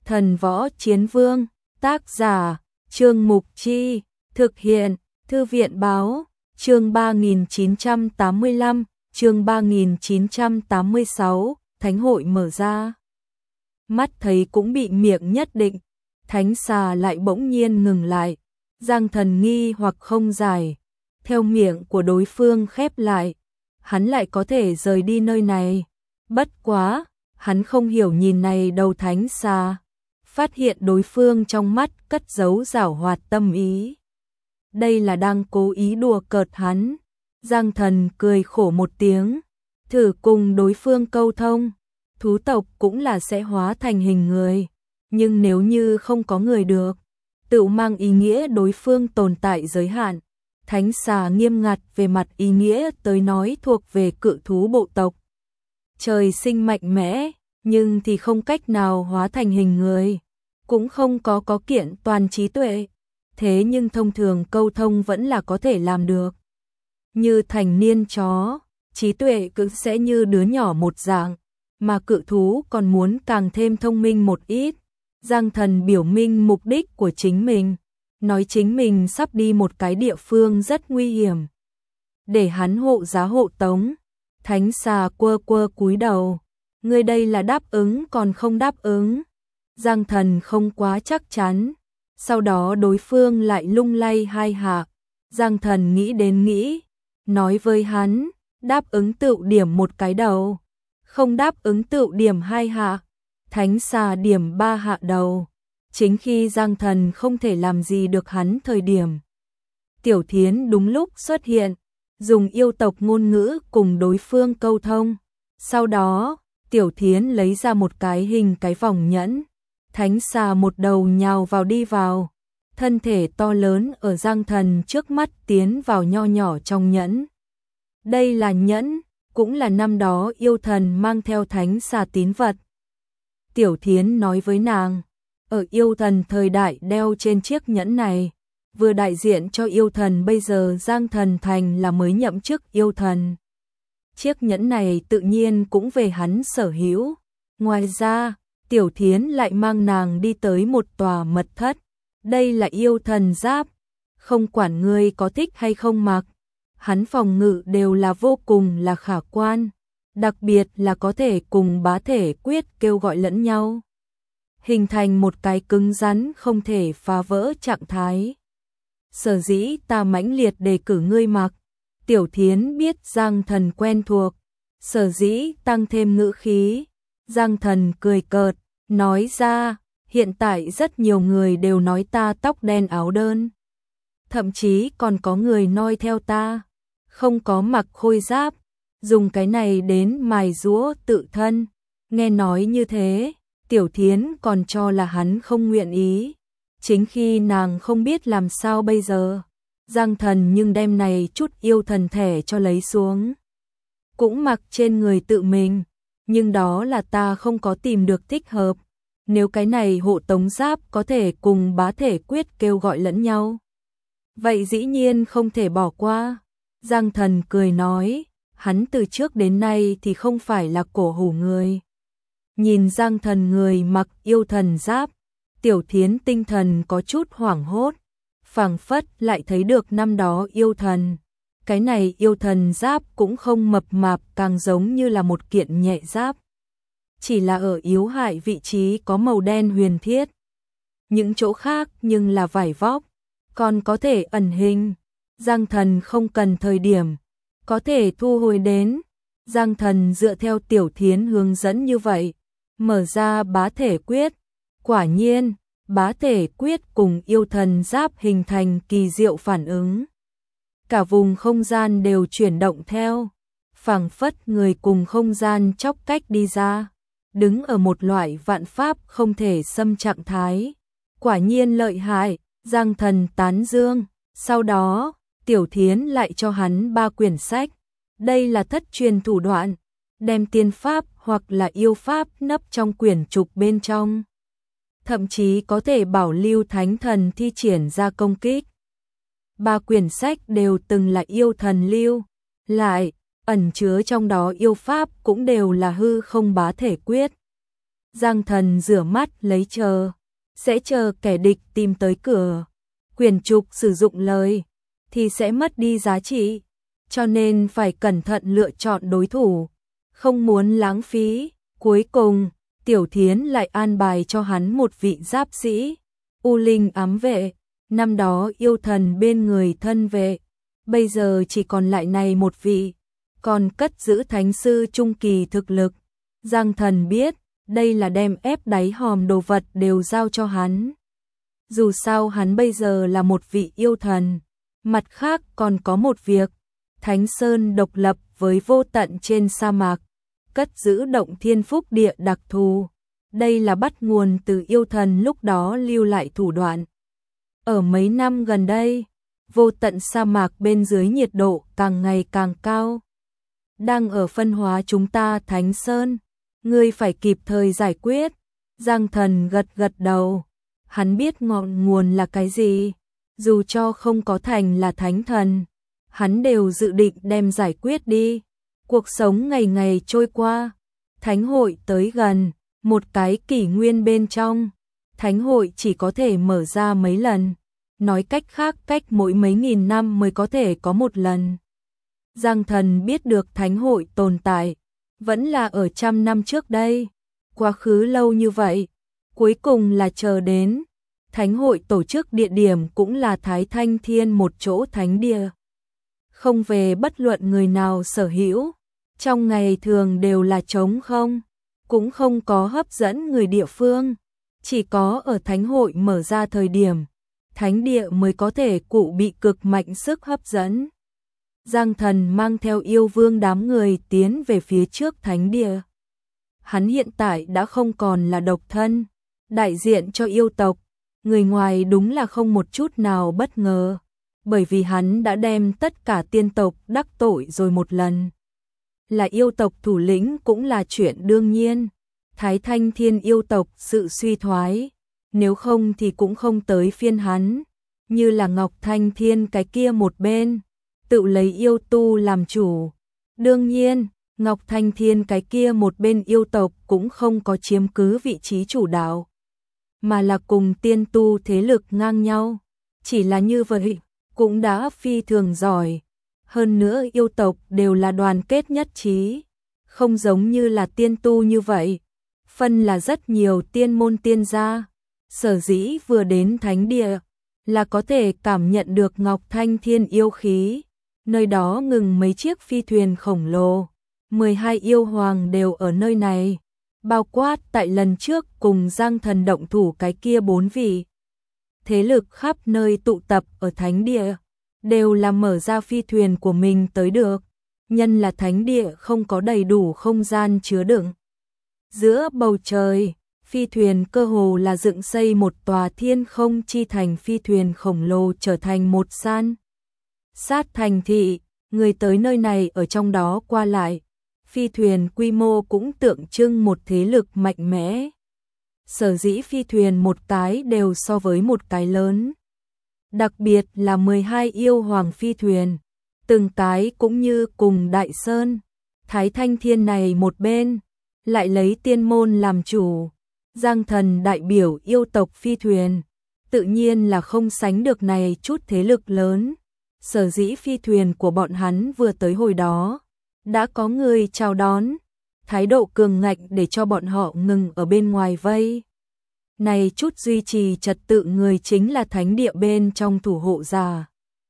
Thần Võ Chiến Vương, tác giả, Trương Mục Chi, thực hiện, Thư viện Báo, chương 3985, chương 3986, Thánh hội mở ra. Mắt thấy cũng bị miệng nhất định, Thánh xà lại bỗng nhiên ngừng lại, Giang Thần nghi hoặc không giải, theo miệng của đối phương khép lại, hắn lại có thể rời đi nơi này. Bất quá, hắn không hiểu nhìn này đầu Thánh xà, phát hiện đối phương trong mắt cất giấu giảo hoạt tâm ý. Đây là đang cố ý đùa cợt hắn. Giang Thần cười khổ một tiếng, thử cùng đối phương câu thông. Thú tộc cũng là sẽ hóa thành hình người, nhưng nếu như không có người được, tự mang ý nghĩa đối phương tồn tại giới hạn. Thánh xà nghiêm ngặt về mặt ý nghĩa tới nói thuộc về cự thú bộ tộc. Trời sinh mạnh mẽ, nhưng thì không cách nào hóa thành hình người, cũng không có kiện toàn trí tuệ. Thế nhưng thông thường câu thông vẫn là có thể làm được. Như thành niên chó, trí tuệ cứ sẽ như đứa nhỏ một dạng, mà cự thú còn muốn càng thêm thông minh một ít. Giang Thần biểu minh mục đích của chính mình, nói chính mình sắp đi một cái địa phương rất nguy hiểm, để hắn hộ giá hộ tống. Thánh xà quơ cúi đầu, ngươi đây là đáp ứng còn không đáp ứng. Giang Thần không quá chắc chắn, sau đó đối phương lại lung lay hai hạ. Giang Thần nghĩ đến nghĩ, nói với hắn, đáp ứng tự điểm một cái đầu, không đáp ứng tự điểm hai hạ. Thánh xà điểm 3 hạ đầu. Chính khi Giang Thần không thể làm gì được hắn thời điểm, Tiểu Thiến đúng lúc xuất hiện, dùng yêu tộc ngôn ngữ cùng đối phương câu thông. Sau đó, Tiểu Thiến lấy ra một cái vòng nhẫn. Thánh xà một đầu nhào vào đi vào, thân thể to lớn ở Giang Thần trước mắt tiến vào nho nhỏ trong nhẫn. Đây là nhẫn, cũng là năm đó yêu thần mang theo thánh xà tín vật. Tiểu Thiến nói với nàng, ở yêu thần thời đại đeo trên chiếc nhẫn này, vừa đại diện cho yêu thần bây giờ Giang Thần thành là mới nhậm chức yêu thần. Chiếc nhẫn này tự nhiên cũng về hắn sở hữu. Ngoài ra, Tiểu Thiến lại mang nàng đi tới một tòa mật thất. Đây là yêu thần giáp, không quản ngươi có thích hay không mặc, hắn phòng ngự đều là vô cùng là khả quan, đặc biệt là có thể cùng bá thể quyết kêu gọi lẫn nhau, hình thành một cái cứng rắn không thể phá vỡ trạng thái. Sở dĩ ta mãnh liệt đề cử ngươi mặc. Tiểu Thiến biết Giang Thần quen thuộc, sở dĩ tăng thêm ngữ khí. Giang Thần cười cợt, nói ra, hiện tại rất nhiều người đều nói ta tóc đen áo đơn. Thậm chí còn có người noi theo ta, không có mặc khôi giáp, dùng cái này đến mài giũa tự thân. Nghe nói như thế, Tiểu Thiến còn cho là hắn không nguyện ý. Chính khi nàng không biết làm sao bây giờ, Giang Thần nhưng đem này chút yêu thần thể cho lấy xuống, cũng mặc trên người tự mình, nhưng đó là ta không có tìm được thích hợp. Nếu cái này hộ tống giáp có thể cùng bá thể quyết kêu gọi lẫn nhau, vậy dĩ nhiên không thể bỏ qua. Giang Thần cười nói, hắn từ trước đến nay thì không phải là cổ hủ người. Nhìn Giang Thần người mặc yêu thần giáp, Tiểu Thiến tinh thần có chút hoảng hốt, phảng phất lại thấy được năm đó yêu thần. Cái này yêu thần giáp cũng không mập mạp, càng giống như là một kiện nhẹ giáp. Chỉ là ở yếu hại vị trí có màu đen huyền thiết. Những chỗ khác nhưng là vải vóc, còn có thể ẩn hình. Giang Thần không cần thời điểm, có thể thu hồi đến. Giang Thần dựa theo Tiểu Thiến hướng dẫn như vậy, mở ra bá thể quyết. Quả nhiên, bá thể quyết cùng yêu thần giáp hình thành kỳ diệu phản ứng. Cả vùng không gian đều chuyển động theo, phảng phất người cùng không gian chóc cách đi ra, đứng ở một loại vạn pháp không thể xâm trạng thái. Quả nhiên lợi hại, Giang Thần tán dương. Sau đó, Tiểu Thiến lại cho hắn 3 quyển sách. Đây là thất truyền thủ đoạn, đem tiên pháp hoặc là yêu pháp nấp trong quyển trục bên trong. Thậm chí có thể bảo lưu thánh thần thi triển ra công kích. 3 quyển sách đều từng là yêu thần lưu lại, ẩn chứa trong đó yêu pháp cũng đều là hư không bá thể quyết. Giang Thần rửa mắt lấy chờ, sẽ chờ kẻ địch tìm tới cửa. Quyển trục sử dụng lời thì sẽ mất đi giá trị, cho nên phải cẩn thận lựa chọn đối thủ, không muốn lãng phí. Cuối cùng, Tiểu Thiến lại an bài cho hắn một vị giáp sĩ, U Linh ám vệ, năm đó yêu thần bên người thân vệ, bây giờ chỉ còn lại này một vị, còn cất giữ thánh sư trung kỳ thực lực. Giang Thần biết, đây là đem ép đáy hòm đồ vật đều giao cho hắn. Dù sao hắn bây giờ là một vị yêu thần, mặt khác còn có một việc, Thánh Sơn độc lập với vô tận trên sa mạc, cất giữ động thiên phúc địa đặc thù. Đây là bắt nguồn từ yêu thần lúc đó lưu lại thủ đoạn. Ở mấy năm gần đây, vô tận sa mạc bên dưới nhiệt độ càng ngày càng cao. Đang ở phân hóa chúng ta Thánh Sơn, ngươi phải kịp thời giải quyết. Giang Thần gật gật đầu, hắn biết ngọn nguồn là cái gì, dù cho không có thành là thánh thần, hắn đều dự định đem giải quyết đi. Cuộc sống ngày ngày trôi qua, thánh hội tới gần, một cái kỷ nguyên bên trong, thánh hội chỉ có thể mở ra mấy lần, nói cách khác cách mỗi mấy nghìn năm mới có thể có một lần. Giang Thần biết được thánh hội tồn tại, vẫn là ở 100 năm trước đây, quá khứ lâu như vậy, cuối cùng là chờ đến. Thánh hội tổ chức địa điểm cũng là Thái Thanh Thiên một chỗ thánh địa, không về bất luận người nào sở hữu, trong ngày thường đều là trống không, cũng không có hấp dẫn người địa phương, chỉ có ở thánh hội mở ra thời điểm, thánh địa mới có thể cụ bị cực mạnh sức hấp dẫn. Giang Thần mang theo yêu vương đám người tiến về phía trước thánh địa. Hắn hiện tại đã không còn là độc thân, đại diện cho yêu tộc, người ngoài đúng là không một chút nào bất ngờ, bởi vì hắn đã đem tất cả tiên tộc đắc tội rồi một lần. Là yêu tộc thủ lĩnh cũng là chuyện đương nhiên, Thái Thanh Thiên yêu tộc sự suy thoái, nếu không thì cũng không tới phiên hắn, như là Ngọc Thanh Thiên cái kia một bên, tự lấy yêu tu làm chủ. Đương nhiên, Ngọc Thanh Thiên cái kia một bên yêu tộc cũng không có chiếm cứ vị trí chủ đạo, mà là cùng tiên tu thế lực ngang nhau. Chỉ là như vậy, cũng đã phi thường giỏi. Hơn nữa yêu tộc đều là đoàn kết nhất trí, không giống như là tiên tu như vậy. Phân là rất nhiều tiên môn tiên gia, sở dĩ vừa đến thánh địa, là có thể cảm nhận được Ngọc Thanh Thiên yêu khí. Nơi đó ngừng mấy chiếc phi thuyền khổng lồ, 12 yêu hoàng đều ở nơi này, bao quát tại lần trước cùng Giang Thần động thủ cái kia 4 vị. Thế lực khắp nơi tụ tập ở thánh địa, đều là mở ra phi thuyền của mình tới được, nhân là thánh địa không có đầy đủ không gian chứa đựng. Giữa bầu trời, phi thuyền cơ hồ là dựng xây một tòa thiên không chi thành phi thuyền khổng lồ trở thành một san sát thành thị, người tới nơi này ở trong đó qua lại. Phi thuyền quy mô cũng tượng trưng một thế lực mạnh mẽ. Sở dĩ phi thuyền một cái đều so với một cái lớn. Đặc biệt là 12 yêu hoàng phi thuyền, từng cái cũng như cùng Đại Sơn, Thái Thanh Thiên này một bên, lại lấy tiên môn làm chủ. Giang Thần đại biểu yêu tộc phi thuyền, tự nhiên là không sánh được này chút thế lực lớn. Sở dĩ phi thuyền của bọn hắn vừa tới hồi đó, đã có người chào đón, thái độ cường ngạnh để cho bọn họ ngừng ở bên ngoài vây. Này chút duy trì trật tự người chính là thánh địa bên trong thủ hộ giả.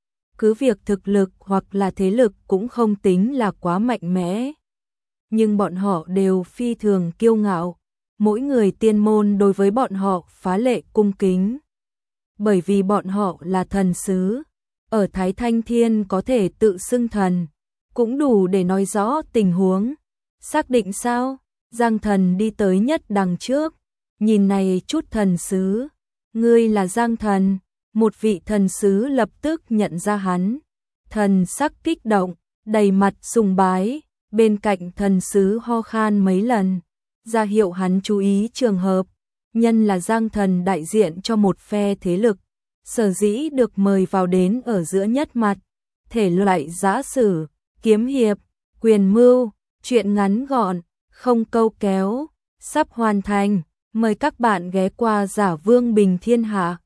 Cứ việc thực lực hoặc là thế lực cũng không tính là quá mạnh mẽ, nhưng bọn họ đều phi thường kiêu ngạo, mỗi người tiên môn đối với bọn họ phá lệ cung kính. Bởi vì bọn họ là thần sứ, ở Thái Thanh Thiên có thể tự xưng thần, cũng đủ để nói rõ tình huống. Xác định sao? Giang Thần đi tới nhất đằng trước, nhìn này chút thần sứ, ngươi là Giang Thần. Một vị thần sứ lập tức nhận ra hắn, thần sắc kích động, đầy mặt sùng bái, bên cạnh thần sứ ho khan mấy lần, ra hiệu hắn chú ý trường hợp. Nhân là Giang Thần đại diện cho một phe thế lực, sở dĩ được mời vào đến ở giữa nhất mặt, thể loại giã sử, kiếm hiệp, quyền mưu, chuyện ngắn gọn, không câu kéo, sắp hoàn thành. Mời các bạn ghé qua Giả Vương Bình Thiên Hạ.